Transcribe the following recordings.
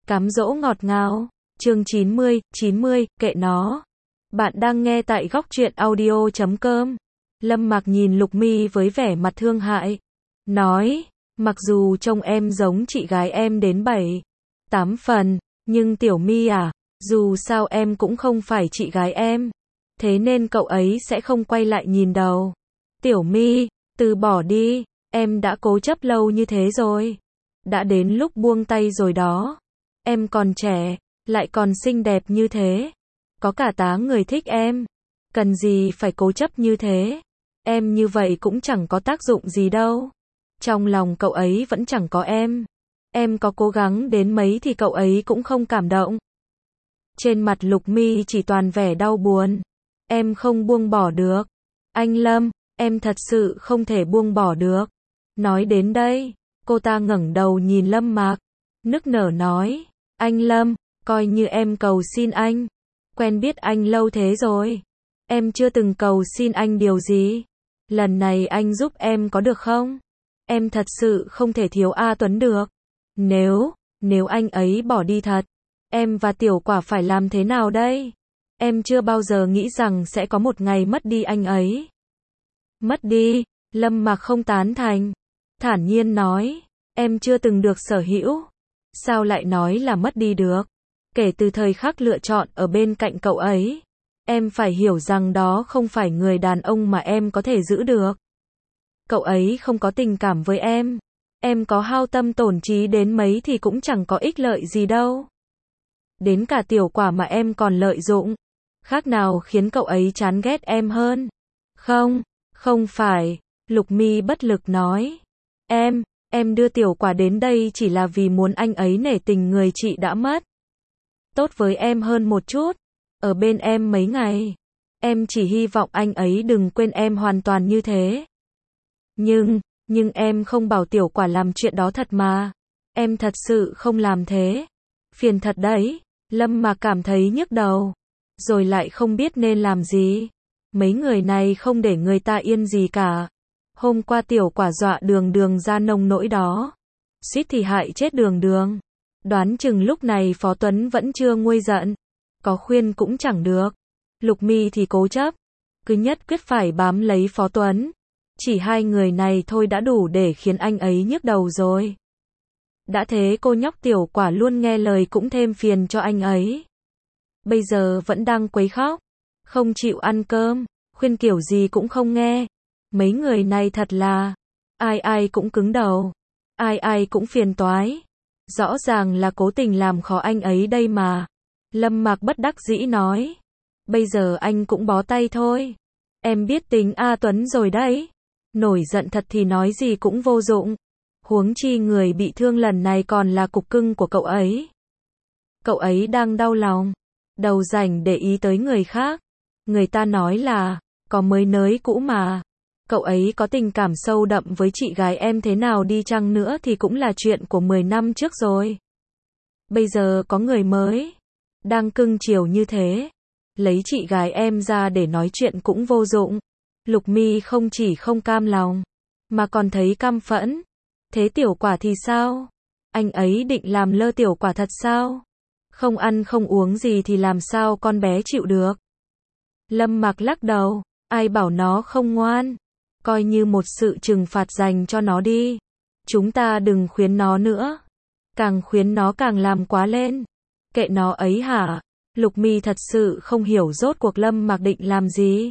Cám dỗ ngọt ngào. Chương 90, kệ nó. Bạn đang nghe tại góc truyện audio.com. Lâm Mạc nhìn Lục Mi với vẻ mặt thương hại. Nói, mặc dù trông em giống chị gái em đến 7, 8 phần, nhưng Tiểu Mi à, dù sao em cũng không phải chị gái em. Thế nên cậu ấy sẽ không quay lại nhìn đâu. Tiểu Mi, từ bỏ đi, em đã cố chấp lâu như thế rồi. Đã đến lúc buông tay rồi đó. Em còn trẻ, lại còn xinh đẹp như thế. Có cả tá người thích em. Cần gì phải cố chấp như thế. Em như vậy cũng chẳng có tác dụng gì đâu. Trong lòng cậu ấy vẫn chẳng có em. Em có cố gắng đến mấy thì cậu ấy cũng không cảm động. Trên mặt Lục Mi chỉ toàn vẻ đau buồn. Em không buông bỏ được. Anh Lâm, em thật sự không thể buông bỏ được. Nói đến đây, cô ta ngẩng đầu nhìn Lâm Mạc, nức nở nói, anh Lâm, coi như em cầu xin anh. Quen biết anh lâu thế rồi. Em chưa từng cầu xin anh điều gì. Lần này anh giúp em có được không? Em thật sự không thể thiếu A Tuấn được. Nếu anh ấy bỏ đi thật, em và Tiểu Quả phải làm thế nào đây? Em chưa bao giờ nghĩ rằng sẽ có một ngày mất đi anh ấy. Mất đi, Lâm Mạc không tán thành. Thản nhiên nói, em chưa từng được sở hữu. Sao lại nói là mất đi được? Kể từ thời khắc lựa chọn ở bên cạnh cậu ấy, em phải hiểu rằng đó không phải người đàn ông mà em có thể giữ được. Cậu ấy không có tình cảm với em. Em có hao tâm tổn trí đến mấy thì cũng chẳng có ích lợi gì đâu. Đến cả Tiểu Quả mà em còn lợi dụng. Khác nào khiến cậu ấy chán ghét em hơn. Không phải, Lục Mi bất lực nói. Em đưa Tiểu Quả đến đây chỉ là vì muốn anh ấy nể tình người chị đã mất. Tốt với em hơn một chút. Ở bên em mấy ngày. Em chỉ hy vọng anh ấy đừng quên em hoàn toàn như thế. Nhưng em không bảo Tiểu Quả làm chuyện đó thật mà. Em thật sự không làm thế. Phiền thật đấy. Lâm Mạc cảm thấy nhức đầu. Rồi lại không biết nên làm gì. Mấy người này không để người ta yên gì cả. Hôm qua Tiểu Quả dọa Đường ra nông nỗi đó. Suýt thì hại chết Đường. Đoán chừng lúc này Phó Tuấn vẫn chưa nguôi giận. Có khuyên cũng chẳng được. Lục Mi thì cố chấp. Cứ nhất quyết phải bám lấy Phó Tuấn. Chỉ hai người này thôi đã đủ để khiến anh ấy nhức đầu rồi. Đã thế cô nhóc Tiểu Quả luôn nghe lời cũng thêm phiền cho anh ấy. Bây giờ vẫn đang quấy khóc. Không chịu ăn cơm. Khuyên kiểu gì cũng không nghe. Mấy người này thật là. Ai cũng cứng đầu. Ai cũng phiền toái. Rõ ràng là cố tình làm khó anh ấy đây mà. Lâm Mạc bất đắc dĩ nói. Bây giờ anh cũng bó tay thôi. Em biết tính A Tuấn rồi đấy. Nổi giận thật thì nói gì cũng vô dụng. Huống chi người bị thương lần này còn là cục cưng của cậu ấy. Cậu ấy đang đau lòng. Đầu rảnh để ý tới người khác. Người ta nói là, có mới nới cũ mà. Cậu ấy có tình cảm sâu đậm với chị gái em thế nào đi chăng nữa thì cũng là chuyện của 10 năm trước rồi. Bây giờ có người mới. Đang cưng chiều như thế. Lấy chị gái em ra để nói chuyện cũng vô dụng. Lục Mi không chỉ không cam lòng, mà còn thấy căm phẫn. Thế Tiểu Quả thì sao? Anh ấy định làm lơ Tiểu Quả thật sao? Không ăn không uống gì thì làm sao con bé chịu được? Lâm Mạc lắc đầu, ai bảo nó không ngoan? Coi như một sự trừng phạt dành cho nó đi. Chúng ta đừng khuyến nó nữa. Càng khuyến nó càng làm quá lên. Kệ nó ấy hả? Lục Mi thật sự không hiểu rốt cuộc Lâm Mạc định làm gì.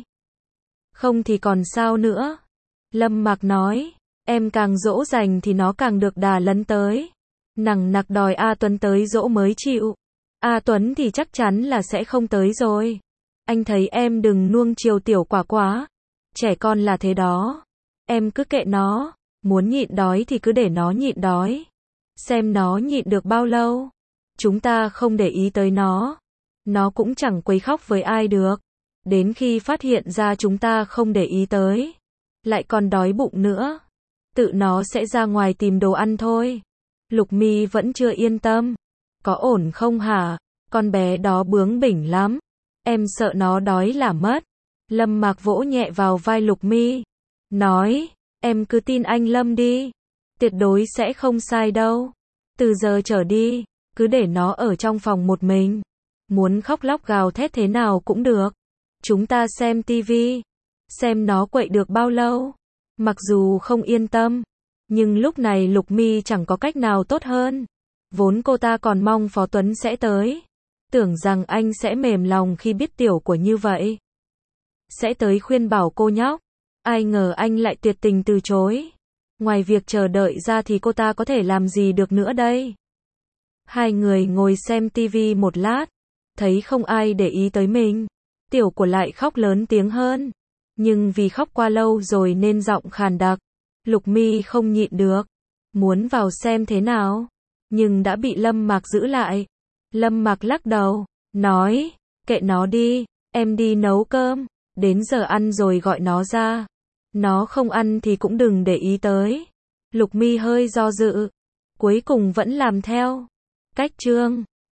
Không thì còn sao nữa? Lâm Mạc nói, em càng dỗ dành thì nó càng được đà lấn tới. Nằng nặc đòi A Tuấn tới dỗ mới chịu. A Tuấn thì chắc chắn là sẽ không tới rồi. Anh thấy em đừng nuông chiều Tiểu Quả quá. Trẻ con là thế đó. Em cứ kệ nó. Muốn nhịn đói thì cứ để nó nhịn đói. Xem nó nhịn được bao lâu. Chúng ta không để ý tới nó. Nó cũng chẳng quấy khóc với ai được. Đến khi phát hiện ra chúng ta không để ý tới. Lại còn đói bụng nữa. Tự nó sẽ ra ngoài tìm đồ ăn thôi. Lục Mi vẫn chưa yên tâm. Có ổn không hả? Con bé đó bướng bỉnh lắm. Em sợ nó đói là mất. Lâm Mạc vỗ nhẹ vào vai Lục Mi. Nói, em cứ tin anh Lâm đi. Tuyệt đối sẽ không sai đâu. Từ giờ trở đi, cứ để nó ở trong phòng một mình. Muốn khóc lóc gào thét thế nào cũng được. Chúng ta xem tivi. Xem nó quậy được bao lâu. Mặc dù không yên tâm, nhưng lúc này Lục Mi chẳng có cách nào tốt hơn. Vốn cô ta còn mong Phó Tuấn sẽ tới. Tưởng rằng anh sẽ mềm lòng khi biết tiểu của như vậy. Sẽ tới khuyên bảo cô nhóc. Ai ngờ anh lại tuyệt tình từ chối. Ngoài việc chờ đợi ra thì cô ta có thể làm gì được nữa đây? Hai người ngồi xem tivi một lát. Thấy không ai để ý tới mình. Tiểu của lại khóc lớn tiếng hơn. Nhưng vì khóc qua lâu rồi nên giọng khàn đặc. Lục Mi không nhịn được. Muốn vào xem thế nào. Nhưng đã bị Lâm Mạc giữ lại. Lâm Mạc lắc đầu. Nói. Kệ nó đi. Em đi nấu cơm. Đến giờ ăn rồi gọi nó ra. Nó không ăn thì cũng đừng để ý tới. Lục Mi hơi do dự. Cuối cùng vẫn làm theo. Cách chương